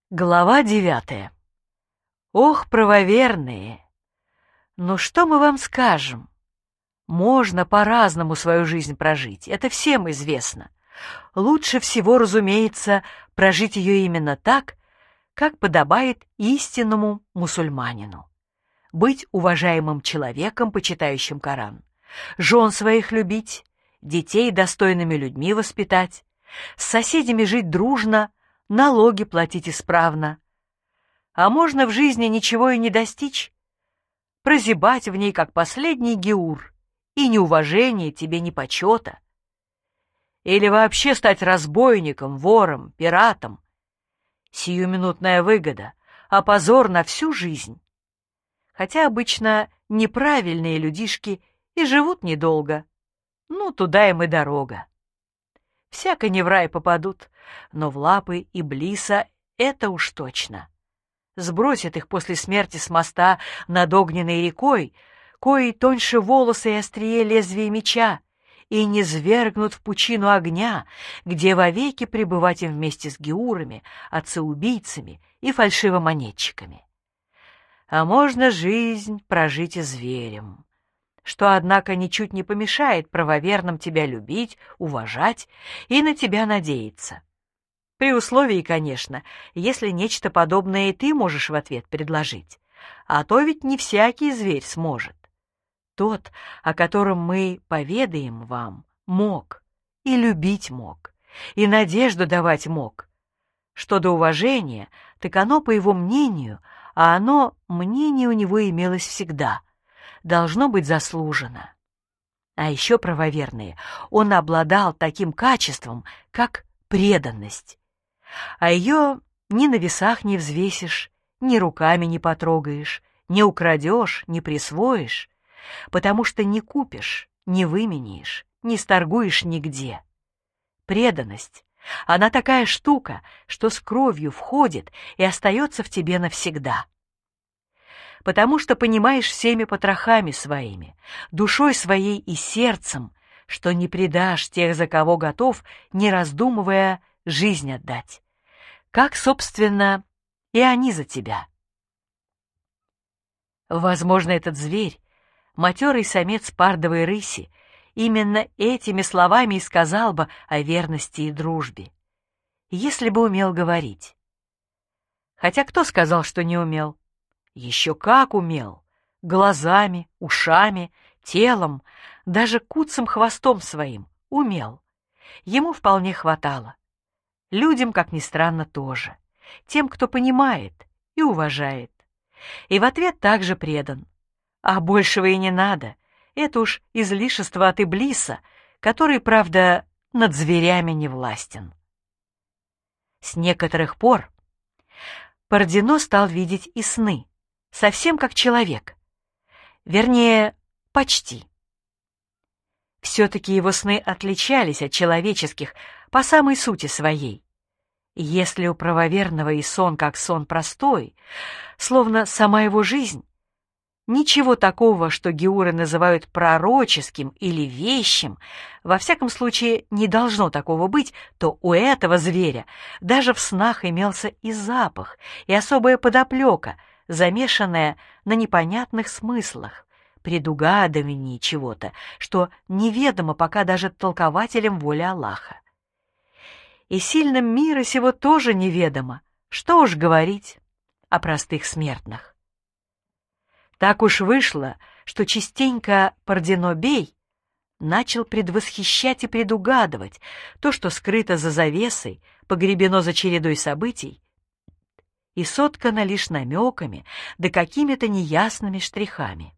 Глава 9. Ох, правоверные! Ну что мы вам скажем? Можно по-разному свою жизнь прожить, это всем известно. Лучше всего, разумеется, прожить ее именно так, как подобает истинному мусульманину. Быть уважаемым человеком, почитающим Коран, жен своих любить, детей достойными людьми воспитать, с соседями жить дружно, налоги платить исправно. А можно в жизни ничего и не достичь, прозябать в ней, как последний геур, и ни уважения тебе, ни почета. Или вообще стать разбойником, вором, пиратом. Сиюминутная выгода, а позор на всю жизнь. Хотя обычно неправильные людишки и живут недолго. Ну, туда им и дорога. Всяко не в рай попадут, но в лапы Иблиса это уж точно. Сбросят их после смерти с моста над огненной рекой, коей тоньше волосы и острие лезвия меча, и не низвергнут в пучину огня, где вовеки пребывать им вместе с геурами, отцеубийцами и фальшивомонетчиками. А можно жизнь прожить и зверем, что, однако, ничуть не помешает правоверным тебя любить, уважать и на тебя надеяться. При условии, конечно, если нечто подобное и ты можешь в ответ предложить. А то ведь не всякий зверь сможет. Тот, о котором мы поведаем вам, мог, и любить мог, и надежду давать мог. Что до уважения, так оно, по его мнению, а оно, мнение у него имелось всегда, должно быть заслужено. А еще, правоверные, он обладал таким качеством, как преданность. А ее ни на весах не взвесишь, ни руками не потрогаешь, не украдешь, не присвоишь, потому что не купишь, не выменяешь, не сторгуешь нигде. Преданность, она такая штука, что с кровью входит и остается в тебе навсегда. Потому что понимаешь всеми потрохами своими, душой своей и сердцем, что не предашь тех, за кого готов, не раздумывая, жизнь отдать. Как, собственно, и они за тебя. Возможно, этот зверь, матерый самец пардовой рыси, именно этими словами и сказал бы о верности и дружбе, если бы умел говорить. Хотя кто сказал, что не умел? Еще как умел! Глазами, ушами, телом, даже куцым хвостом своим умел. Ему вполне хватало. Людям, как ни странно, тоже. Тем, кто понимает и уважает. И в ответ также предан. А большего и не надо. Это уж излишество от Иблиса, который, правда, над зверями не властен. С некоторых пор Бородино стал видеть и сны, совсем как человек. Вернее, почти. Все-таки его сны отличались от человеческих по самой сути своей. Если у правоверного и сон как сон простой, словно сама его жизнь, ничего такого, что геуры называют пророческим или вещим, во всяком случае не должно такого быть, то у этого зверя даже в снах имелся и запах, и особая подоплека, замешанная на непонятных смыслах, предугадывании чего-то, что неведомо пока даже толкователям воли Аллаха. И сильным мира сего тоже неведомо, что уж говорить о простых смертных. Так уж вышло, что частенько Бородино Бей начал предвосхищать и предугадывать то, что скрыто за завесой, погребено за чередой событий, и соткано лишь намеками да какими-то неясными штрихами.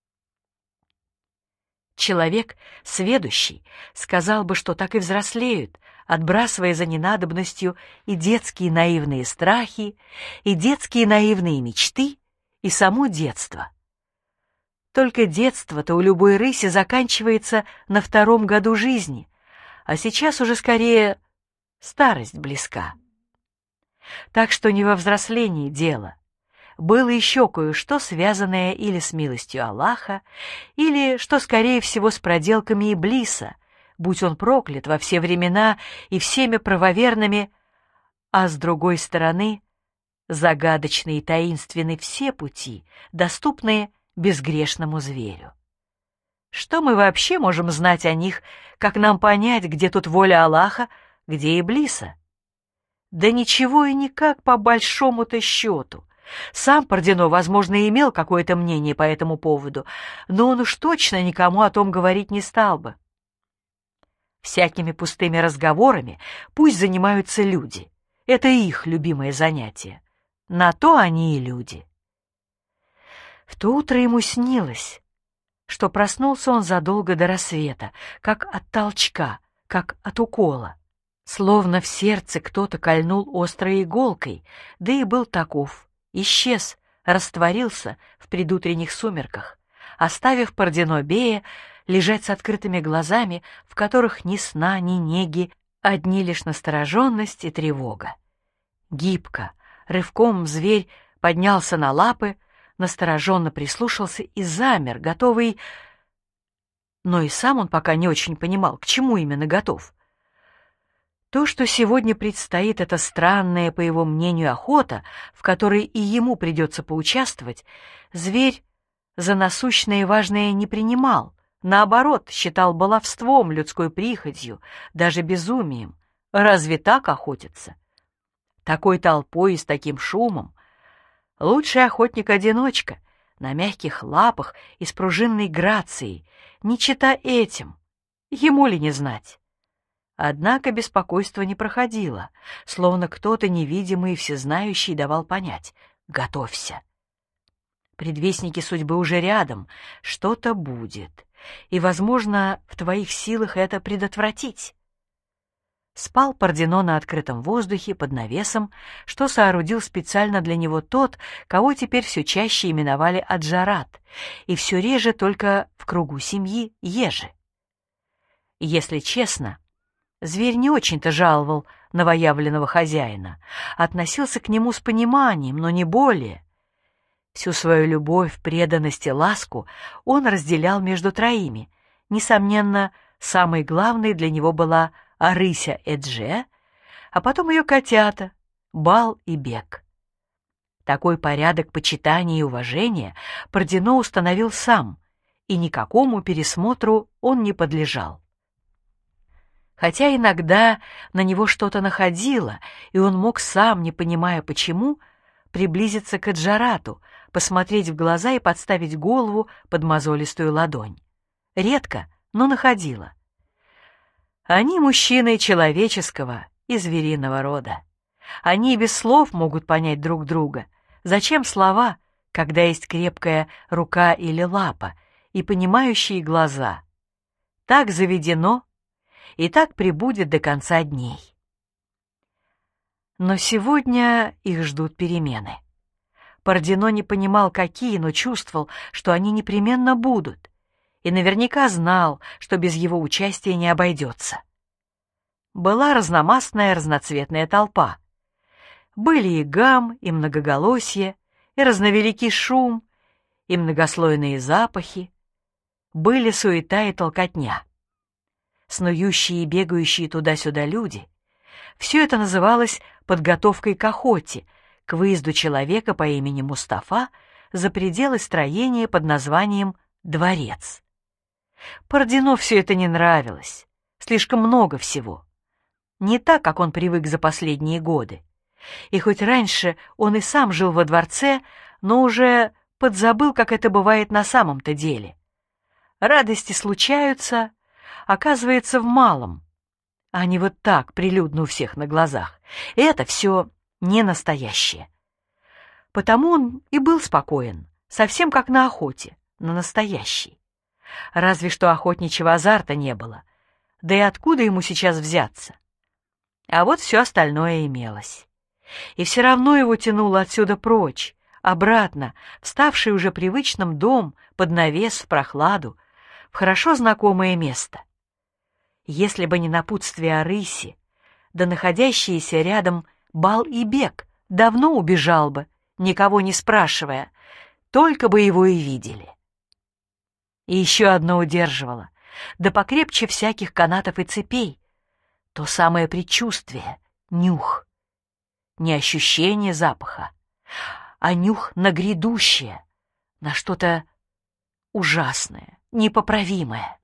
Человек, сведущий, сказал бы, что так и взрослеют, отбрасывая за ненадобностью и детские наивные страхи, и детские наивные мечты, и само детство. Только детство-то у любой рыси заканчивается на 2-м году жизни, а сейчас уже скорее старость близка. Так что не во взрослении дело. Было еще кое-что, связанное или с милостью Аллаха, или, что скорее всего, с проделками Иблиса, будь он проклят во все времена и всеми правоверными, а с другой стороны, Загадочны и таинственны все пути, доступные безгрешному зверю. Что мы вообще можем знать о них, как нам понять, где тут воля Аллаха, где Иблиса? Да ничего и никак по большому-то счету. Сам Бордино, возможно, и имел какое-то мнение по этому поводу, но он уж точно никому о том говорить не стал бы. Всякими пустыми разговорами пусть занимаются люди. Это их любимое занятие. На то они и люди. В то утро ему снилось, что проснулся он задолго до рассвета, как от толчка, как от укола. Словно в сердце кто-то кольнул острой иголкой, да и был таков. Исчез, растворился в предутренних сумерках, оставив Бордино Бея лежать с открытыми глазами, в которых ни сна, ни неги, одни лишь настороженность и тревога. Гибко, рывком зверь поднялся на лапы, настороженно прислушался и замер, готовый... Но и сам он пока не очень понимал, к чему именно готов. То, что сегодня предстоит, это странная, по его мнению, охота, в которой и ему придется поучаствовать, зверь за насущное и важное не принимал, наоборот, считал баловством, людской прихотью, даже безумием. Разве так охотиться? Такой толпой и с таким шумом. Лучший охотник-одиночка, на мягких лапах и с пружинной грацией, не чета этим, ему ли не знать. Однако беспокойство не проходило, словно кто-то невидимый и всезнающий давал понять: готовься. Предвестники судьбы уже рядом, что-то будет, и, возможно, в твоих силах это предотвратить. Спал Бордино на открытом воздухе под навесом, что соорудил специально для него тот, кого теперь все чаще именовали Аджарат, и все реже только в кругу семьи Ежи. Если честно, зверь не очень-то жаловал новоявленного хозяина, относился к нему с пониманием, но не более. Всю свою любовь, преданность и ласку он разделял между троими. Несомненно, самой главной для него была Арыся Эдже, а потом ее котята Бал и Бек. Такой порядок почитания и уважения Бордино установил сам, и никакому пересмотру он не подлежал. Хотя иногда на него что-то находило, и он мог сам, не понимая почему, приблизиться к Аджарату, посмотреть в глаза и подставить голову под мозолистую ладонь. Редко, но находило. Они мужчины человеческого и звериного рода. Они без слов могут понять друг друга. Зачем слова, когда есть крепкая рука или лапа и понимающие глаза? Так заведено, и так пребудет до конца дней. Но сегодня их ждут перемены. Бордино не понимал, какие, но чувствовал, что они непременно будут, и наверняка знал, что без его участия не обойдется. Была разномастная разноцветная толпа. Были и гам, и многоголосье, и разновеликий шум, и многослойные запахи. Были суета и толкотня. Снующие и бегающие туда-сюда люди. Все это называлось подготовкой к охоте, к выезду человека по имени Мустафа за пределы строения под названием «Дворец». Бордино все это не нравилось. Слишком много всего. Не так, как он привык за последние годы. И хоть раньше он и сам жил во дворце, но уже подзабыл, как это бывает на самом-то деле. Радости случаются, оказывается, в малом, а не вот так, прилюдно у всех на глазах. И это все не настоящее. Потому он и был спокоен, совсем как на охоте, на настоящей. Разве что охотничьего азарта не было. Да и откуда ему сейчас взяться? А вот все остальное имелось. И все равно его тянуло отсюда прочь, обратно, в ставший уже привычным дом, под навес, в прохладу, в хорошо знакомое место. Если бы не напутствие Арыси, да находящиеся рядом Бал и Бек, давно убежал бы, никого не спрашивая, только бы его и видели. И еще одно удерживало, да покрепче всяких канатов и цепей, то самое предчувствие, нюх. Не ощущение запаха, а нюх на грядущее, на что-то ужасное, непоправимое.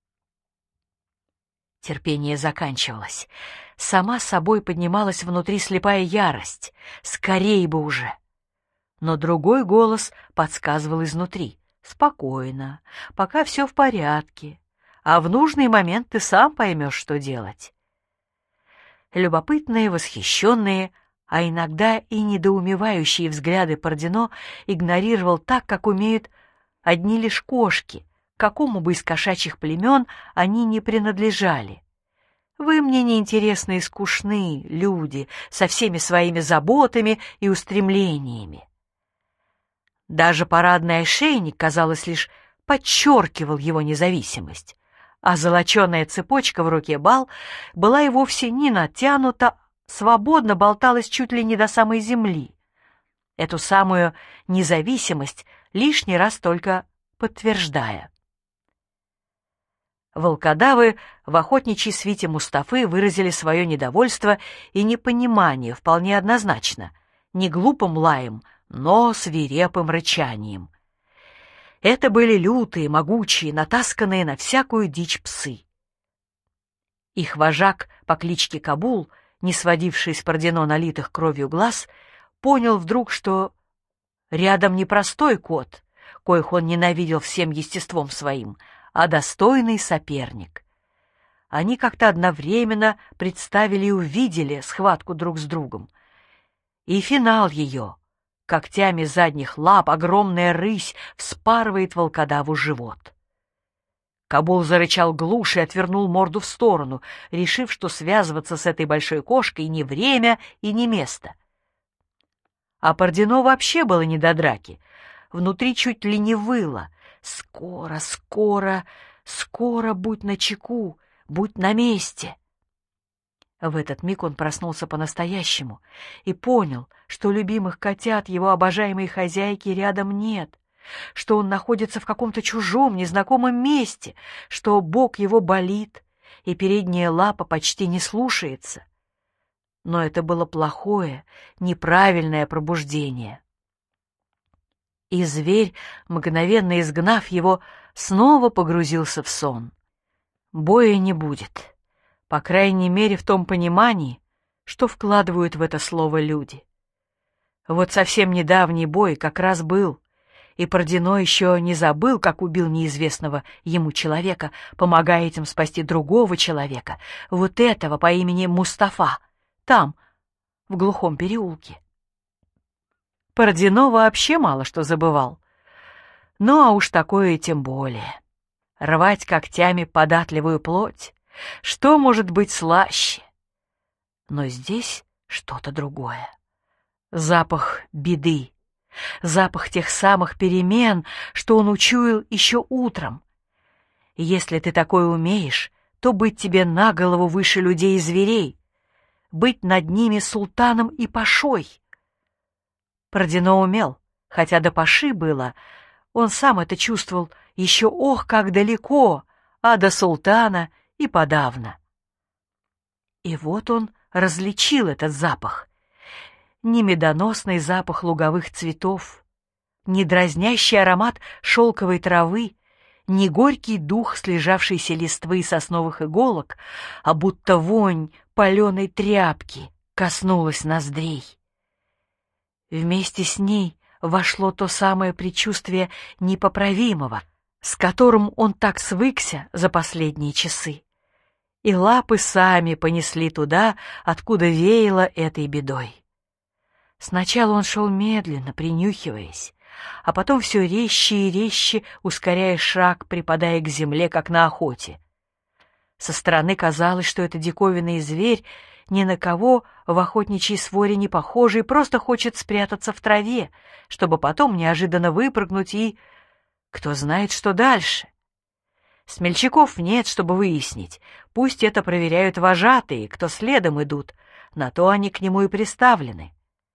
Терпение заканчивалось. Сама собой поднималась внутри слепая ярость. Скорей бы уже! Но другой голос подсказывал изнутри. Спокойно, пока все в порядке, а в нужный момент ты сам поймешь, что делать. Любопытные, восхищенные, а иногда и недоумевающие взгляды Бородино игнорировал так, как умеют одни лишь кошки, к какому бы из кошачьих племен они ни принадлежали. Вы мне неинтересны и скучны, люди, со всеми своими заботами и устремлениями. Даже парадный ошейник, казалось, лишь подчеркивал его независимость, а золоченая цепочка в руке Бал была и вовсе не натянута, свободно болталась чуть ли не до самой земли. Эту самую независимость лишний раз только подтверждая. Волкодавы в охотничьей свите Мустафы выразили свое недовольство и непонимание вполне однозначно, не глупым лаем, но свирепым рычанием. Это были лютые, могучие, натасканные на всякую дичь псы. Их вожак по кличке Кабул, не сводивший с Бородино налитых кровью глаз, понял вдруг, что рядом не простой кот, коих он ненавидел всем естеством своим, а достойный соперник. Они как-то одновременно представили и увидели схватку друг с другом. И финал ее. Когтями задних лап огромная рысь вспарывает волкодаву живот. Кабул зарычал глуше и отвернул морду в сторону, решив, что связываться с этой большой кошкой не время и не место. А Бородино вообще было не до драки. Внутри чуть ли не выло. «Скоро, скоро, скоро будь начеку, будь на месте!» В этот миг он проснулся по-настоящему и понял, что любимых котят его обожаемой хозяйки рядом нет, что он находится в каком-то чужом, незнакомом месте, что бок его болит, и передняя лапа почти не слушается. Но это было плохое, неправильное пробуждение. И зверь, мгновенно изгнав его, снова погрузился в сон. Боя не будет. По крайней мере, в том понимании, что вкладывают в это слово люди. Вот совсем недавний бой как раз был, и Бородино еще не забыл, как убил неизвестного ему человека, помогая этим спасти другого человека, вот этого по имени Мустафа, там, в глухом переулке. Бородино вообще мало что забывал. Ну, а уж такое тем более. Рвать когтями податливую плоть. Что может быть слаще? Но здесь что-то другое. Запах беды. Запах тех самых перемен, что он учуял еще утром. Если ты такое умеешь, то быть тебе на голову выше людей и зверей. Быть над ними султаном и пашой. Бородино умел, хотя до паши было, он сам это чувствовал еще ох как далеко, а до султана и подавно. И вот он различил этот запах. Не медоносный запах луговых цветов, не дразнящий аромат шелковой травы, не горький дух слежавшейся листвы и сосновых иголок, а будто вонь паленой тряпки коснулась ноздрей. Вместе с ней вошло то самое предчувствие непоправимого, с которым он так свыкся за последние часы. И лапы сами понесли туда, откуда веяло этой бедой. Сначала он шел медленно, принюхиваясь, а потом все резче и резче, ускоряя шаг, припадая к земле, как на охоте. Со стороны казалось, что это диковинный зверь, ни на кого в охотничьей своре не похожий, просто хочет спрятаться в траве, чтобы потом неожиданно выпрыгнуть и... Кто знает, что дальше? Смельчаков нет, чтобы выяснить. Пусть это проверяют вожатые, кто следом идут. На то они к нему и приставлены.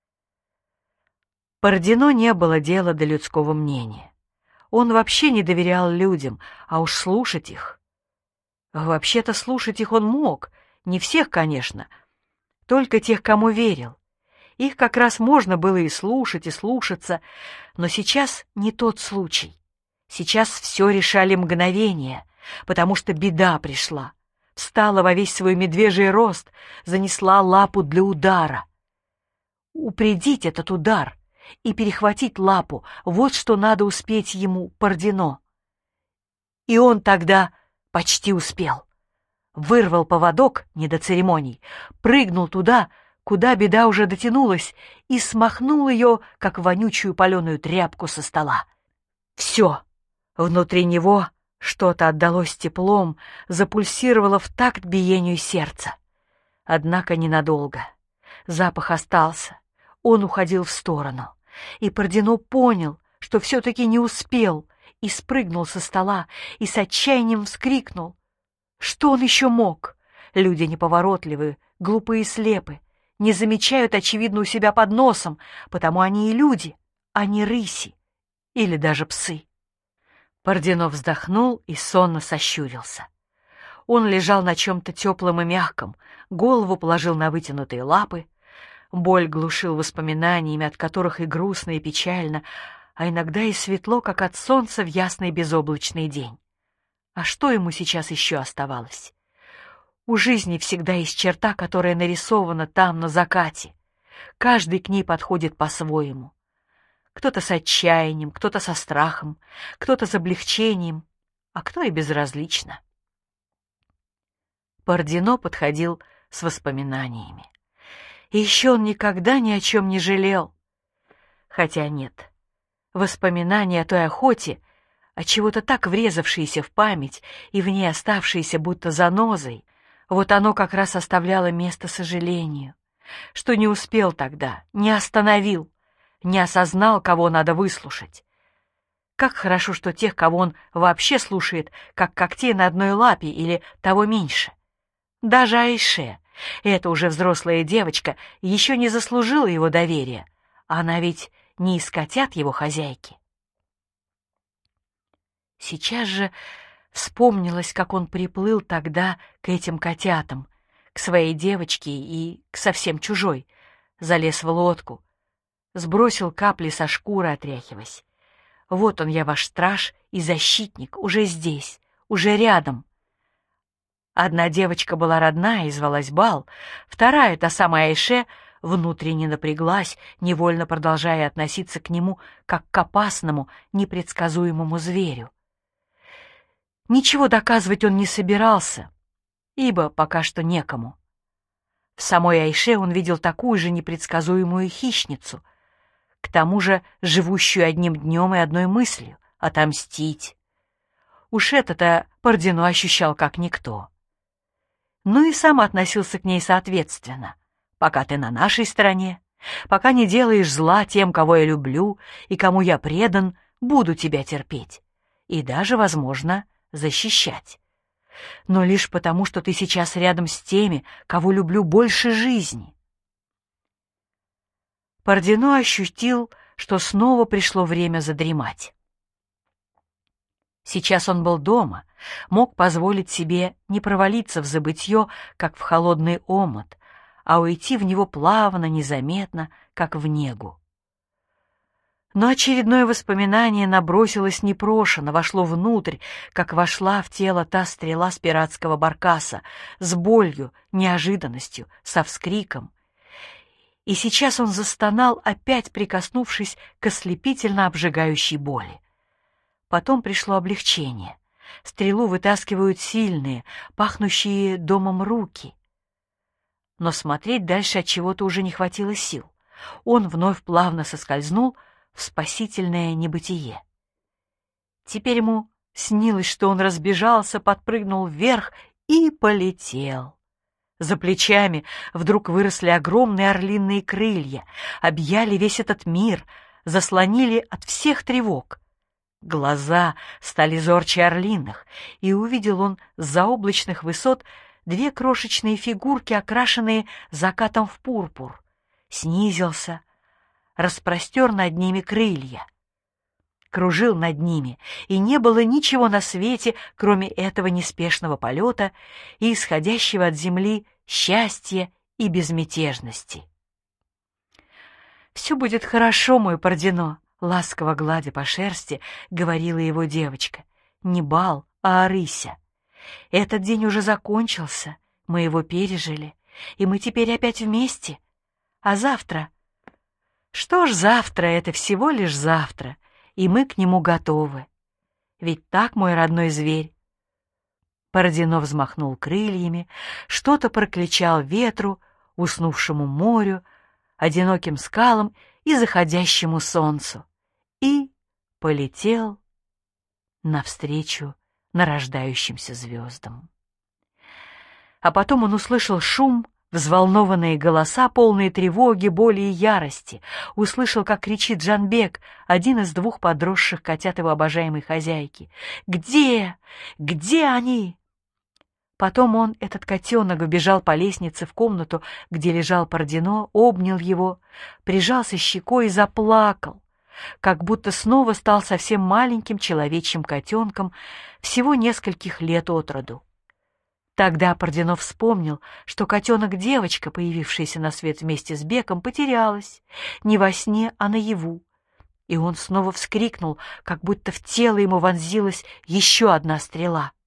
Бородино не было дела до людского мнения. Он вообще не доверял людям, а уж слушать их. Вообще-то слушать их он мог, не всех, конечно, только тех, кому верил. Их как раз можно было и слушать, и слушаться, но сейчас не тот случай. Сейчас все решали мгновения, потому что беда пришла. Встала во весь свой медвежий рост, занесла лапу для удара. Упредить этот удар и перехватить лапу — вот что надо успеть ему, Бородино. И он тогда почти успел. Вырвал поводок, не до церемоний, прыгнул туда, куда беда уже дотянулась, и смахнул ее, как вонючую паленую тряпку со стола. Все. Внутри него что-то отдалось теплом, запульсировало в такт биению сердца. Однако ненадолго. Запах остался. Он уходил в сторону. И Бородино понял, что все-таки не успел, и спрыгнул со стола, и с отчаянием вскрикнул. Что он еще мог? Люди неповоротливые, глупые и слепы, не замечают, очевидно, у себя под носом, потому они и люди, а не рыси или даже псы. Бородино вздохнул и сонно сощурился. Он лежал на чем-то теплом и мягком, голову положил на вытянутые лапы. Боль глушил воспоминаниями, от которых и грустно, и печально, а иногда и светло, как от солнца в ясный безоблачный день. А что ему сейчас еще оставалось? У жизни всегда есть черта, которая нарисована там, на закате. Каждый к ней подходит по-своему. Кто-то с отчаянием, кто-то со страхом, кто-то с облегчением, а кто и безразлично. Бородино подходил с воспоминаниями. И еще он никогда ни о чем не жалел. Хотя нет, воспоминания о той охоте, от чего-то так врезавшиеся в память и в ней оставшиеся будто занозой, вот оно как раз оставляло место сожалению, что не успел тогда, не остановил, не осознал, кого надо выслушать. Как хорошо, что тех, кого он вообще слушает, как когтей на одной лапе или того меньше. Даже Айше, эта уже взрослая девочка, еще не заслужила его доверия. Она ведь не из котят его хозяйки. Сейчас же вспомнилось, как он приплыл тогда к этим котятам, к своей девочке и к совсем чужой, залез в лодку, сбросил капли со шкуры, отряхиваясь. Вот он, я ваш страж и защитник, уже здесь, уже рядом. Одна девочка была родная и звалась Бал, вторая, та самая Айше, внутренне напряглась, невольно продолжая относиться к нему как к опасному, непредсказуемому зверю. Ничего доказывать он не собирался, ибо пока что некому. В самой Айше он видел такую же непредсказуемую хищницу, к тому же живущую одним днем и одной мыслью — отомстить. Уж это-то Бородино ощущал как никто. Ну и сам относился к ней соответственно. Пока ты на нашей стороне, пока не делаешь зла тем, кого я люблю и кому я предан, буду тебя терпеть и даже, возможно, защищать. Но лишь потому, что ты сейчас рядом с теми, кого люблю больше жизни. Бородино ощутил, что снова пришло время задремать. Сейчас он был дома, мог позволить себе не провалиться в забытье, как в холодный омут, а уйти в него плавно, незаметно, как в негу. Но очередное воспоминание набросилось непрошено, вошло внутрь, как вошла в тело та стрела с пиратского баркаса, с болью, неожиданностью, со вскриком. И сейчас он застонал, опять прикоснувшись к ослепительно обжигающей боли. Потом пришло облегчение. Стрелу вытаскивают сильные, пахнущие домом руки. Но смотреть дальше от чего-то уже не хватило сил. Он вновь плавно соскользнул в спасительное небытие. Теперь ему снилось, что он разбежался, подпрыгнул вверх и полетел. За плечами вдруг выросли огромные орлиные крылья, объяли весь этот мир, заслонили от всех тревог. Глаза стали зорче орлиных, и увидел он с заоблачных высот две крошечные фигурки, окрашенные закатом в пурпур. Снизился, распростер над ними крылья. Кружил над ними, и не было ничего на свете, кроме этого неспешного полета и исходящего от земли счастья и безмятежности. «Все будет хорошо, мой Бородино», — ласково гладя по шерсти, говорила его девочка. «Не бал, а Арыся. Этот день уже закончился, мы его пережили, и мы теперь опять вместе. А завтра? Что ж, завтра — это всего лишь завтра, и мы к нему готовы. Ведь так, мой родной зверь?» Бородино взмахнул крыльями, что-то прокричал ветру, уснувшему морю, одиноким скалам и заходящему солнцу, и полетел навстречу нарождающимся звездам. А потом он услышал шум, взволнованные голоса, полные тревоги, боли и ярости, услышал, как кричит Джанбек, один из двух подросших котят его обожаемой хозяйки. «Где? Где они?» Потом он, этот котенок, убежал по лестнице в комнату, где лежал Бородино, обнял его, прижался щекой и заплакал, как будто снова стал совсем маленьким человечьим котенком всего нескольких лет от роду. Тогда Бородино вспомнил, что котенок-девочка, появившаяся на свет вместе с Беком, потерялась не во сне, а наяву, и он снова вскрикнул, как будто в тело ему вонзилась еще одна стрела.